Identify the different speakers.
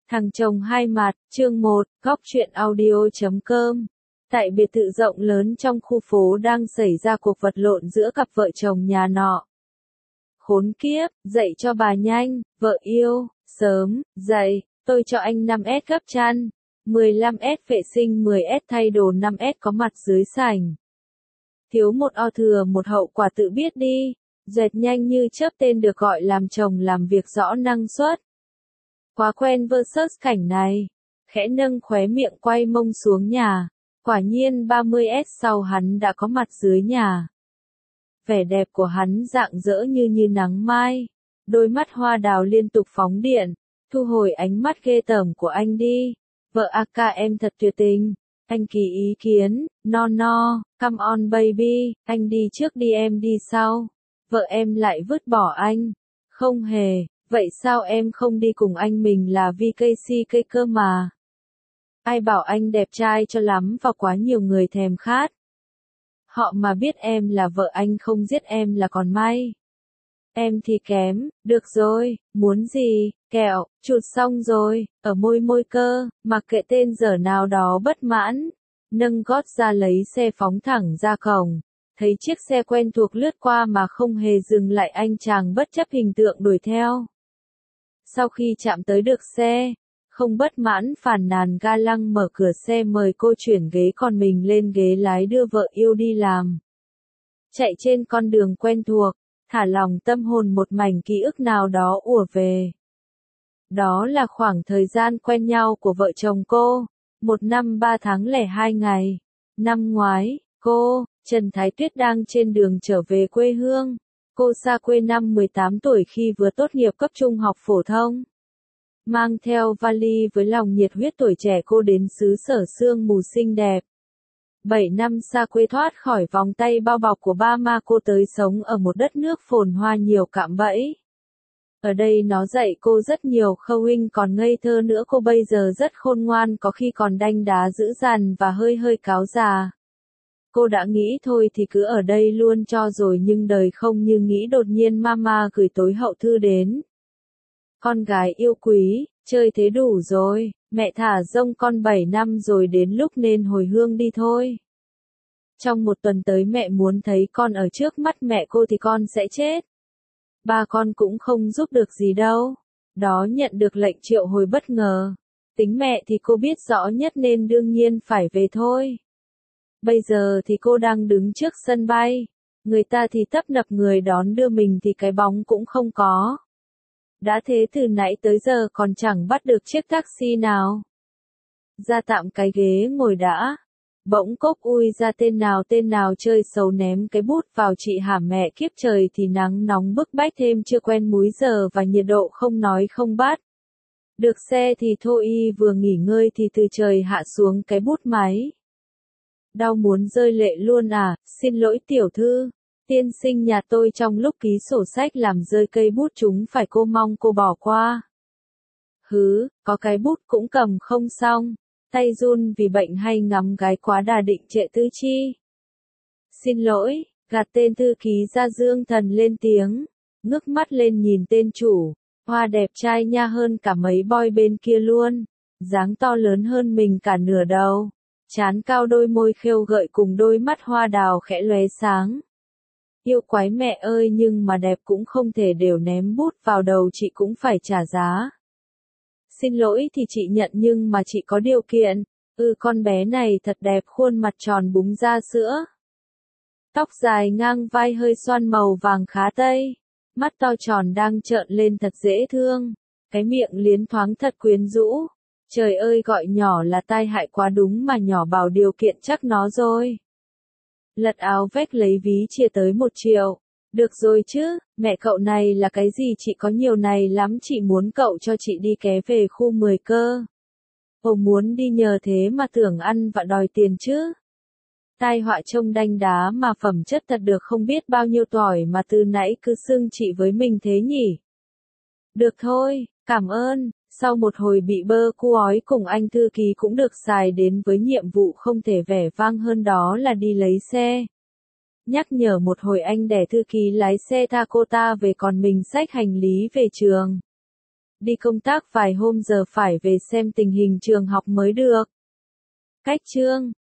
Speaker 1: Thằng chồng hai mặt, chương 1, góc truyện audio.com. Tại biệt thự rộng lớn trong khu phố đang xảy ra cuộc vật lộn giữa cặp vợ chồng nhà nọ. Khốn kiếp, dậy cho bà nhanh, vợ yêu, sớm, dậy, tôi cho anh 5S gấp chăn, 15S vệ sinh 10S thay đồ 5S có mặt dưới sảnh. Thiếu một o thừa một hậu quả tự biết đi, dệt nhanh như chớp tên được gọi làm chồng làm việc rõ năng suất. Quá quen versus cảnh này, khẽ nâng khóe miệng quay mông xuống nhà, quả nhiên 30S sau hắn đã có mặt dưới nhà. Vẻ đẹp của hắn rạng rỡ như nắng mai, đôi mắt hoa đào liên tục phóng điện, thu hồi ánh mắt ghê tởm của anh đi, vợ aka em thật tuyệt tình, anh kỳ ý kiến, no, come on baby, anh đi trước đi em đi sau, vợ em lại vứt bỏ anh, không hề. Vậy sao em không đi cùng anh mình là VKC cây cơ mà? Ai bảo anh đẹp trai cho lắm và quá nhiều người thèm khát. Họ mà biết em là vợ anh không giết em là còn may. Em thì kém, được rồi, muốn gì, kẹo, chụt xong rồi, ở môi cơ, mặc kệ tên dở nào đó bất mãn. Nâng gót ra lấy xe phóng thẳng ra cổng. Thấy chiếc xe quen thuộc lướt qua mà không hề dừng lại anh chàng bất chấp hình tượng đuổi theo. Sau khi chạm tới được xe, không bất mãn phàn nàn ga lăng mở cửa xe mời cô chuyển ghế còn mình lên ghế lái đưa vợ yêu đi làm. Chạy trên con đường quen thuộc, thả lỏng tâm hồn một mảnh ký ức nào đó ùa về. Đó là khoảng thời gian quen nhau của vợ chồng cô, 1 năm 3 tháng lẻ 2 ngày. Năm ngoái, cô, Trần Thái Tuyết đang trên đường trở về quê hương. Cô xa quê năm 18 tuổi khi vừa tốt nghiệp cấp trung học phổ thông. Mang theo vali với lòng nhiệt huyết tuổi trẻ cô đến xứ sở sương mù xinh đẹp. 7 năm xa quê thoát khỏi vòng tay bao bọc của ba ma cô tới sống ở một đất nước phồn hoa nhiều cạm bẫy. Ở đây nó dạy cô rất nhiều khâu huynh còn ngây thơ nữa cô bây giờ rất khôn ngoan có khi còn đanh đá dữ dằn và hơi cáo già. Cô đã nghĩ thôi thì cứ ở đây luôn cho rồi nhưng đời không như nghĩ đột nhiên mama gửi tối hậu thư đến. Con gái yêu quý, chơi thế đủ rồi, mẹ thả rông con 7 năm rồi đến lúc nên hồi hương đi thôi. Trong 1 tuần tới mẹ muốn thấy con ở trước mắt mẹ cô thì con sẽ chết. Ba con cũng không giúp được gì đâu. Đó nhận được lệnh triệu hồi bất ngờ. Tính mẹ thì cô biết rõ nhất nên đương nhiên phải về thôi. Bây giờ thì cô đang đứng trước sân bay, người ta thì tấp nập người đón đưa mình thì cái bóng cũng không có. Đã thế từ nãy tới giờ còn chẳng bắt được chiếc taxi nào. Ra tạm cái ghế ngồi đã. Bỗng cốc ui ra tên nào chơi xấu ném cái bút vào chị hả mẹ kiếp trời thì nắng nóng bức bách thêm chưa quen múi giờ và nhiệt độ không nói không bắt. Được xe thì thôi y vừa nghỉ ngơi thì từ trời hạ xuống cái bút máy. Đau muốn rơi lệ luôn à, xin lỗi tiểu thư. Tiên sinh nhà tôi trong lúc ký sổ sách làm rơi cây bút chúng phải cô mong cô bỏ qua. Hứ, có cái bút cũng cầm không xong. Tay run vì bệnh hay ngắm gái quá đà định trệ tư chi. Xin lỗi, gạt tên thư ký ra Dương Thần lên tiếng. Ngước mắt lên nhìn tên chủ. Hoa đẹp trai nha hơn cả mấy boy bên kia luôn. Dáng to lớn hơn mình cả nửa đầu. Trán cao đôi môi khêu gợi cùng đôi mắt hoa đào khẽ lóe sáng. Yêu quái mẹ ơi nhưng mà đẹp cũng không thể đều ném bút vào đầu chị cũng phải trả giá. Xin lỗi thì chị nhận nhưng mà chị có điều kiện. Con bé này thật đẹp khuôn mặt tròn búng ra sữa. Tóc dài ngang vai hơi xoăn màu vàng khá tây. Mắt to tròn đang trợn lên thật dễ thương. Cái miệng liến thoáng thật quyến rũ. Trời ơi gọi nhỏ là tai hại quá đúng mà nhỏ bảo điều kiện chắc nó rồi. Lật áo vét lấy ví chia tới 1 triệu. Được rồi chứ, mẹ cậu này là cái gì chị có nhiều này lắm chị muốn cậu cho chị đi ké về khu 10 cơ. Ồ muốn đi nhờ thế mà tưởng ăn và đòi tiền chứ. Tai họa trông đanh đá mà phẩm chất thật được không biết bao nhiêu tỏi mà từ nãy cứ xưng chị với mình thế nhỉ. Được thôi, cảm ơn. Sau một hồi bị bơ cu ói cùng anh thư ký cũng được xài đến với nhiệm vụ không thể vẻ vang hơn đó là đi lấy xe. Nhắc nhở một hồi anh để thư ký lái xe tha cô ta về còn mình xách hành lý về trường. đi công tác vài hôm giờ phải về xem tình hình trường học mới được. Cách chương